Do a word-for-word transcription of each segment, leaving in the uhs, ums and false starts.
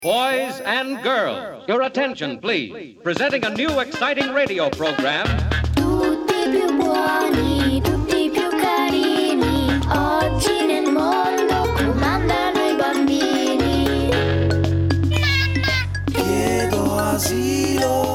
Boys and girls, your attention please. Presenting a new exciting radio program. Tutti più buoni, tutti più carini. Oggi nel mondo comandano i bambini. Chiedo asilo.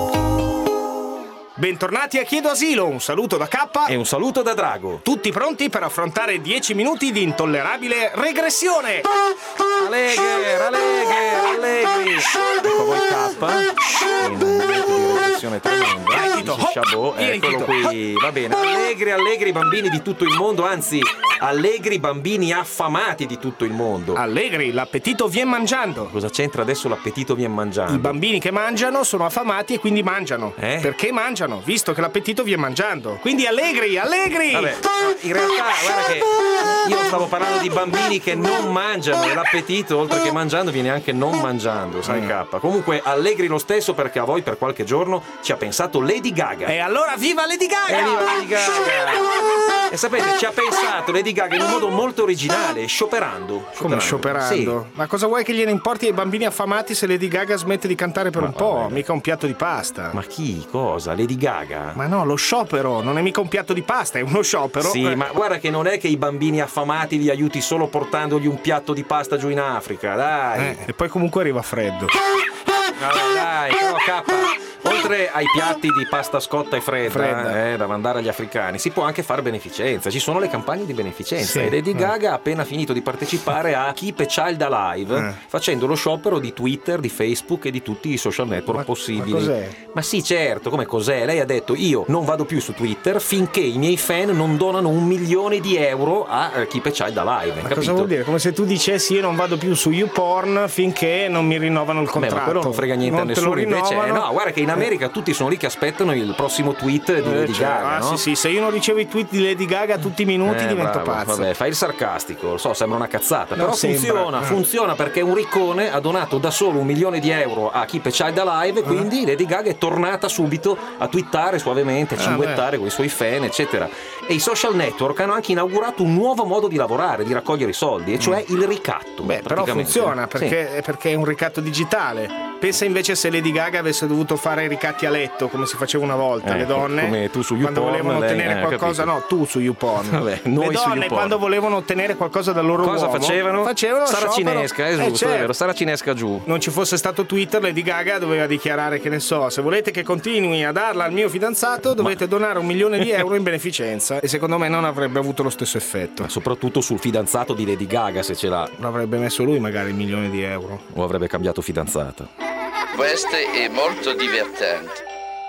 Bentornati a Chiedo Asilo, un saluto da K e un saluto da Drago. Tutti pronti per affrontare dieci minuti di intollerabile regressione. Allegri, allegri, allegri. Ecco voi K, in un momento di regressione tremenda. Dai, Tito, Dice Chabot, vieni, eccolo Tito. qui. Va bene, allegri, allegri bambini di tutto il mondo, anzi, allegri bambini affamati di tutto il mondo. Allegri, l'appetito vien mangiando. Cosa c'entra adesso l'appetito vien mangiando? I bambini che mangiano sono affamati e quindi mangiano. Eh? Perché mangiano, visto che l'appetito vien mangiando. Quindi allegri, allegri! Vabbè, in realtà guarda che io stavo parlando di bambini che non mangiano e l'appetito oltre che mangiando viene anche non mangiando, sai Mm. K. Comunque allegri lo stesso perché a voi per qualche giorno ci ha pensato Lady Gaga. E allora viva Lady Gaga! E viva Lady Gaga! E sapete, ci ha pensato Lady Gaga in un modo molto originale, scioperando. Come scioperando? Sì. Ma cosa vuoi che gliene importi ai bambini affamati se Lady Gaga smette di cantare per Ma un po'? vabbè. Mica un piatto di pasta. Ma chi? Cosa? Lady Gaga? Ma no, lo sciopero non è mica un piatto di pasta, è uno sciopero. Sì, Eh. ma guarda che non è che i bambini affamati li aiuti solo portandogli un piatto di pasta giù in Africa, dai. Eh, e poi comunque arriva freddo. Vabbè, dai, però K, oltre ai piatti di pasta scotta e fredda, Fredda. Eh, da mandare agli africani, si può anche fare beneficenza. Ci sono le campagne di beneficenza. Sì. E Lady Eh. Gaga ha appena finito di partecipare a Keep a Child Alive, Eh. facendo lo sciopero di Twitter, di Facebook e di tutti i social network Ma- possibili. ma cos'è? Ma sì, certo, come cos'è? Lei ha detto: io non vado più su Twitter finché i miei fan non donano un milione di euro a eh, Keep a Child Alive. Ma capito? cosa vuol dire? Come se tu dicessi io non vado più su YouPorn finché non mi rinnovano il Beh, contratto. ma quello non frega niente Non a te lo nessuno. Invece, eh, rinnovano. no, guarda che in America tutti sono lì che aspettano il prossimo tweet di Eh, Lady cioè, Gaga, ah, no? sì, sì, se io non ricevo i tweet di Lady Gaga tutti i minuti Eh, divento bravo, pazzo. Vabbè, fai il sarcastico, lo so, sembra una cazzata, No, però sembra. funziona, Eh. funziona perché un riccone ha donato da solo un milione di euro a Keep a Child Alive e quindi Lady Gaga è tornata subito a twittare suavemente, a Ah, cinguettare con i suoi fan, eccetera. E i social network hanno anche inaugurato un nuovo modo di lavorare, di raccogliere i soldi, e cioè il ricatto. Beh, però praticamente. funziona Sì. perché, perché è un ricatto digitale. Pensa invece se Lady Gaga avesse dovuto fare i ricatti a letto come si faceva una volta, Eh, le donne come tu su quando YouPorn, volevano lei, ottenere eh, qualcosa, capito. no, tu su YouPorn. Vabbè, noi le su donne YouPorn. quando volevano ottenere qualcosa dal loro Cosa uomo facevano? facevano Sara sciopero. cinesca, è Eh, giusto, certo. è vero, Sara cinesca giù. Non ci fosse stato Twitter, Lady Gaga doveva dichiarare che ne so, se volete che continui a darla al mio fidanzato dovete donare un milione di euro in beneficenza, e secondo me non avrebbe avuto lo stesso effetto. Ma soprattutto sul fidanzato di Lady Gaga, se ce l'ha, L'avrebbe messo lui magari il milione di euro. o avrebbe cambiato fidanzata. Questo è molto divertente.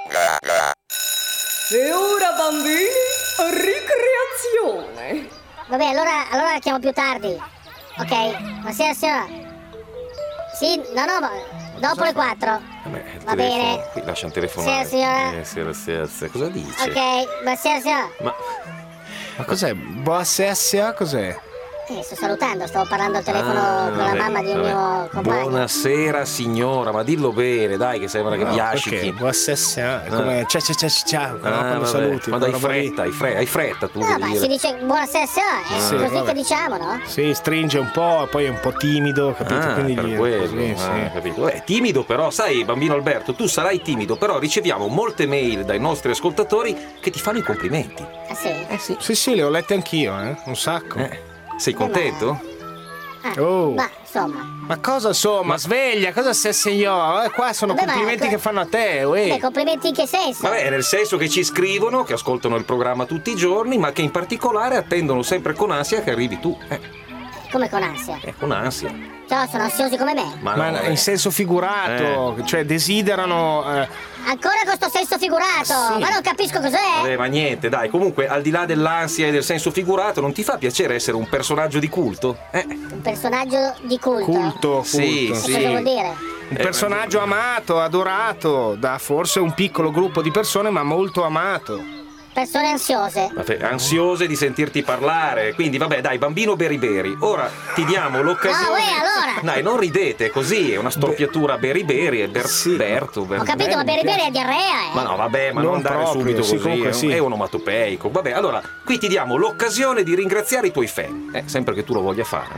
E ora bambini, ricreazione. Vabbè, allora, allora chiamo più tardi. Ok, buonasera signora. Sì, no, no, ma dopo le quattro. Vabbè, il Va telefono, bene. qui lasciamo telefonare. Sì, signora. Eh, sì, sì, sì. Cosa dice? Ok, buonasera signora. Ma Ma cos'è? Buonasera, cos'è? Eh, sto salutando, stavo parlando al telefono Ah, con la vabbè, mamma di un vabbè. mio compagno. Buonasera signora, ma dillo bene, dai, che sembra che No, piascichi. perché? Buonasera, è come ciao ciao ciao ciao, no? Ah, Quando vabbè. saluti. Quando hai quella roba lì. fretta, hai fretta, hai fretta tu No, devi ma dire. si dice buonasera signora, è Sì, così vabbè. che diciamo, no? Sì, stringe un po', poi è un po' timido, capito? Ah, Quindi per gli- quello, così, ah, sì. capito. Beh, timido però, sai, bambino Alberto, tu sarai timido, però riceviamo molte mail dai nostri ascoltatori che ti fanno i complimenti. Ah sì? Eh sì. Sì, sì, le ho lette anch'io, eh? Un sacco. Eh, sei contento? Ah, Oh. ma insomma. Ma cosa insomma? Sveglia, cosa sei signora? Eh, qua sono Vabbè, ma- complimenti che fanno a te, uè. Beh, complimenti in che senso? Vabbè, nel senso che ci scrivono, che ascoltano il programma tutti i giorni, ma che in particolare attendono sempre con ansia che arrivi tu. Eh, Come con ansia? eh, con ansia. Ciao, sono ansiosi come me. Ma, Ma no, in eh. senso figurato, cioè desiderano... eh, Ancora con sto senso figurato? Sì. Ma non capisco cos'è. Vabbè, ma niente, dai, comunque al di là dell'ansia e del senso figurato, non ti fa piacere essere un personaggio di culto? Eh, Un personaggio di culto. culto, culto. Sì, E sì. cosa vuol dire? Un Eh, personaggio amato, adorato da forse un piccolo gruppo di persone, ma molto amato. Persone ansiose. Vabbè, ansiose di sentirti parlare, quindi vabbè dai, bambino beriberi, ora ti diamo l'occasione. No, uè, allora! Dai, non ridete, così è una storpiatura beriberi e ber- Sì. Berto. ber- Ho capito, ma mi beriberi piace. è diarrea, eh. Ma no, vabbè, ma Non non, andare proprio, subito sì, così, comunque è, sì. è onomatopeico. Vabbè, allora, qui ti diamo l'occasione di ringraziare i tuoi fan, eh, sempre che tu lo voglia fare, no?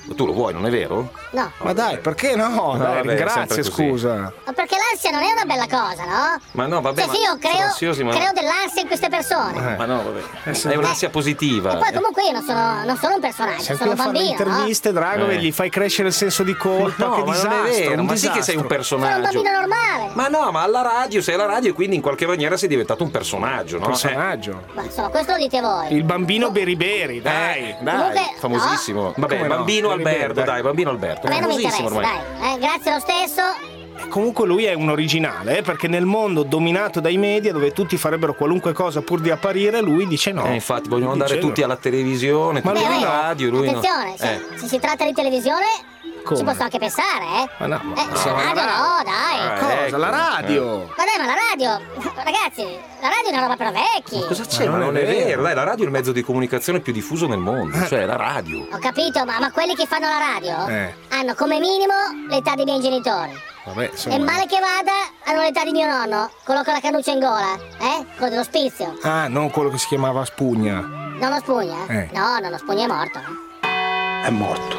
Tu lo vuoi, non è vero? No. Ma dai, perché no? No, Dai, vabbè, grazie, sempre così. scusa. Ma perché l'ansia non è una bella cosa, no? Ma no, vabbè, Cioè, ma sì, io sono creo, ansiosi, ma- creo dell'ansia in queste persone. Eh. Ma no, vabbè. sì. È un'ansia positiva. E poi comunque io non sono, non sono un personaggio, Sei sono qui un a fare le bambino, no? interviste, Drago, Eh. e gli fai crescere il senso di colpa. No, che ma disastro, non è vero, un ma sì che sei un disastro. Sono un personaggio. bambino normale. Ma no, ma alla radio, sei alla radio e quindi in qualche maniera sei diventato un personaggio, no? Personaggio. Ma insomma, questo lo dite voi. Il bambino Beriberi, dai, Eh, dai. Comunque, famosissimo. Vabbè, Come no? bambino Beriberi, Alberto, dai. dai, bambino Alberto. A me non mi famosissimo interessa, ormai. dai. Eh, grazie lo stesso. Comunque lui è un originale, eh, perché nel mondo dominato dai media, dove tutti farebbero qualunque cosa pur di apparire, lui dice no. Eh, infatti vogliono Dice andare no. tutti alla televisione, Ma tutti lui alla no. radio, lui no. Attenzione, se, Eh. se si tratta di televisione Come? ci posso anche pensare, eh? Ma no, ma- Eh, siamo la alla radio radio. no, dai. Eh, Cosa? ecco. La radio? Ma dai, ma la radio, ragazzi, la radio è una roba per vecchi. Cosa c'è? Ma Ma non non è è vero. vero, dai, la radio è il mezzo di comunicazione più diffuso nel mondo, Eh. cioè la radio. Ho capito, ma, ma quelli che fanno la radio Eh. hanno come minimo l'età dei miei genitori. Vabbè, insomma. E male che vada, hanno l'età di mio nonno, quello con la cannuccia in gola, eh? Quello dello spizio. Ah, non quello che si chiamava Spugna. Non lo spugna? Eh. No, non lo spugna è morto. È morto.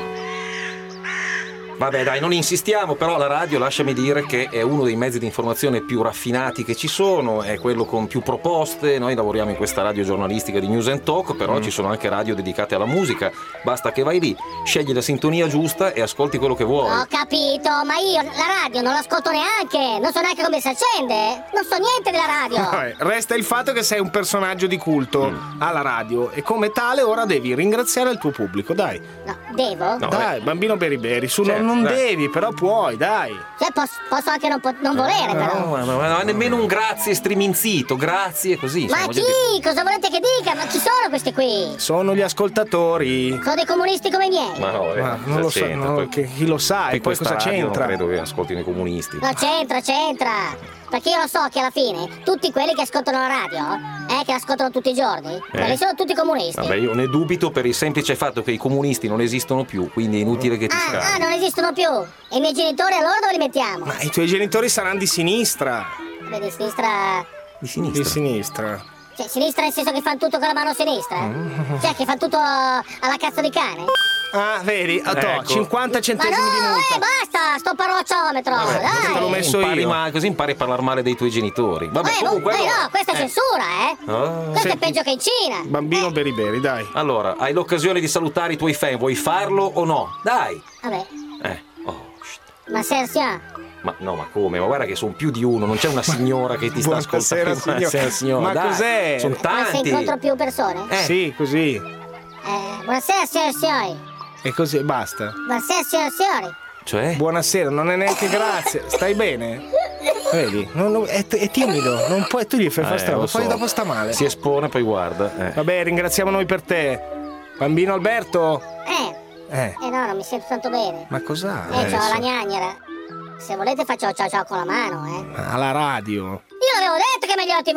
Vabbè dai, non insistiamo, però la radio, lasciami dire che è uno dei mezzi di informazione più raffinati che ci sono, è quello con più proposte. Noi lavoriamo in questa radio giornalistica di News and Talk, però ci sono anche radio dedicate alla musica. Basta che vai lì, scegli la sintonia giusta e ascolti quello che vuoi. Ho capito, ma io la radio non l'ascolto neanche, non so neanche come si accende, non so niente della radio. Vabbè, resta il fatto che sei un personaggio di culto Mm. alla radio e come tale ora devi ringraziare il tuo pubblico, dai. No, devo? No. Dai, bambino Beriberi, su, Certo, non, non dai. devi, però puoi, dai. Cioè, posso, posso anche non, po- non volere, però. No, ma, ma- ma nemmeno un grazie striminzito, grazie così. Ma insomma, voglio chi? Cosa volete che dica? Ma chi sono questi qui? Sono gli ascoltatori. Sono dei comunisti come i miei. dire- Ma no, eh, Ma non lo so, c'entra? no, Poi- che- chi lo sa, in e poi questa cosa radio c'entra? Non credo che ascoltino i comunisti. No, c'entra, c'entra. Perché io lo so che alla fine tutti quelli che ascoltano la radio, eh, che ascoltano tutti i giorni, quelli sono tutti comunisti. Vabbè, io ne dubito per il semplice fatto che i comunisti non esistono più, quindi è inutile che ti Ah, ah, scavi. non esistono più. E i miei genitori allora dove li mettiamo? Ma i tuoi genitori saranno di sinistra. Beh, di sinistra. Di sinistra. Di sinistra. Cioè, sinistra nel senso che fanno tutto con la mano sinistra? Mm. Cioè, che fanno tutto alla cazzo di cane? Ah, vedi, a to, Ecco. cinquanta Ma centesimi no, di multa. eh, basta, sto parolacciometro, te l'ho dai! messo Impari io. ma- così impari a parlare male dei tuoi genitori. Vabbè, Eh, comunque. eh, allora- no, questa è censura, eh! Oh. Questo Senti, è peggio che in Cina! Bambino Eh, Beriberi, dai. Allora, hai l'occasione di salutare i tuoi fan, vuoi farlo o no? Dai! Vabbè, Eh, oh, shit. ma Sergio, Ma no, ma come? Ma guarda che sono più di uno, non c'è una signora che ti sta Buonasera, ascoltando. signor. Buonasera, signora. Ma dai, cos'è? Sono ma se tanti. incontro più persone? Eh. Sì, così. Eh, buonasera signore e signori! E così, basta. Buonasera signore e signori! Cioè? Buonasera, non è neanche grazie. Stai bene? Vedi? Non- non- è, è timido, non puoi, tu gli fai fare Eh, strada, lo poi so. dopo sta male. Si espone, poi guarda. Eh. Vabbè, ringraziamo noi per te. Bambino Alberto? Eh, Eh, eh no, non mi sento tanto bene. ma cos'ha? Eh, c'ho adesso? la gnagnera. Se volete faccio ciao ciao con la mano, eh. Alla radio. Io l'avevo detto che è meglio la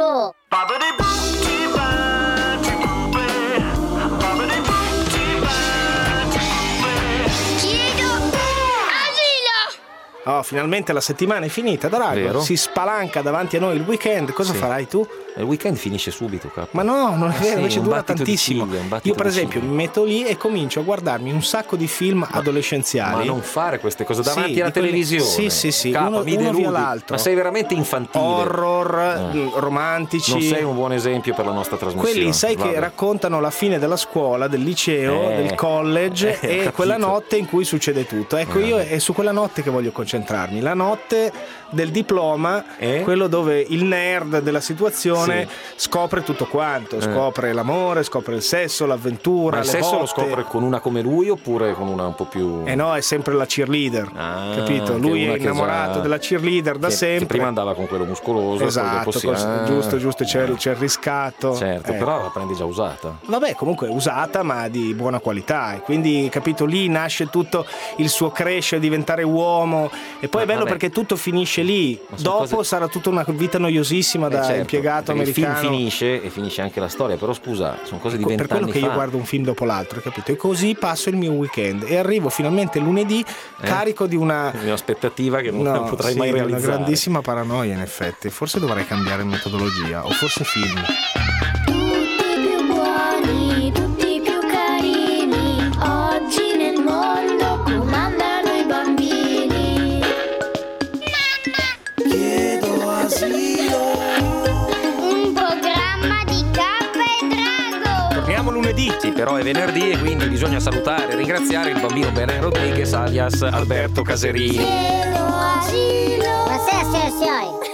tivù! Oh, finalmente la settimana è finita, Drago. Vero. Si spalanca davanti a noi il weekend. Cosa Sì. farai tu? Il weekend finisce subito, capo. Ma no, non è Ah, vero, sì, invece un dura battito di tantissimo. ciglia, un battito Io, per di esempio, ciglia. mi metto lì e comincio a guardarmi un sacco di film adolescenziali. Ma non fare queste cose davanti Sì, alla di quelli- televisione. sì, sì, sì, Capa, uno- mi uno deludi. via l'altro. Ma sei veramente infantile. Horror, Eh. mh, romantici. Non sei un buon esempio per la nostra trasmissione. Quelli, sai, che Vabbè. raccontano la fine della scuola, del liceo, Eh, del college eh, ho e capito. quella notte in cui succede tutto. Ecco, io è su quella notte che voglio concentrarmi. La notte del diploma, Eh? quello dove il nerd della situazione Sì. scopre tutto quanto. Scopre l'amore, scopre il sesso, l'avventura. Ma il le sesso lo botte. scopre con una come lui oppure con una un po' più. Eh no, è sempre la cheerleader, Ah, capito? che Lui una è che innamorato già- della cheerleader da che- sempre. Che prima andava con quello muscoloso. Esatto, poi dopo sì. cos- Ah. giusto, giusto, c'è, il- c'è il riscatto. Certo, Eh. però la prendi già usata. Vabbè, comunque è usata, ma di buona qualità. E quindi, capito, lì nasce tutto il suo crescere, diventare uomo. E poi Ma è bello vabbè. perché tutto finisce lì. Ma sono Dopo cose- sarà tutta una vita noiosissima da Eh, certo, impiegato perché americano. Il film finisce e finisce anche la storia, però scusa, sono cose di Per vent'anni quello che fa. io guardo un film dopo l'altro, capito? E così passo il mio weekend e arrivo finalmente lunedì carico di una. Di un'aspettativa che non No, potrai sì, mai di una realizzare. grandissima paranoia, in effetti. Forse dovrei cambiare metodologia, o forse film. Tutti più buoni, tutti più carini, oggi nel mondo lunedì. Sì, però è venerdì e quindi bisogna salutare e ringraziare il bambino Belen Rodriguez alias Alberto Caserini. Buonasera, signori e signori.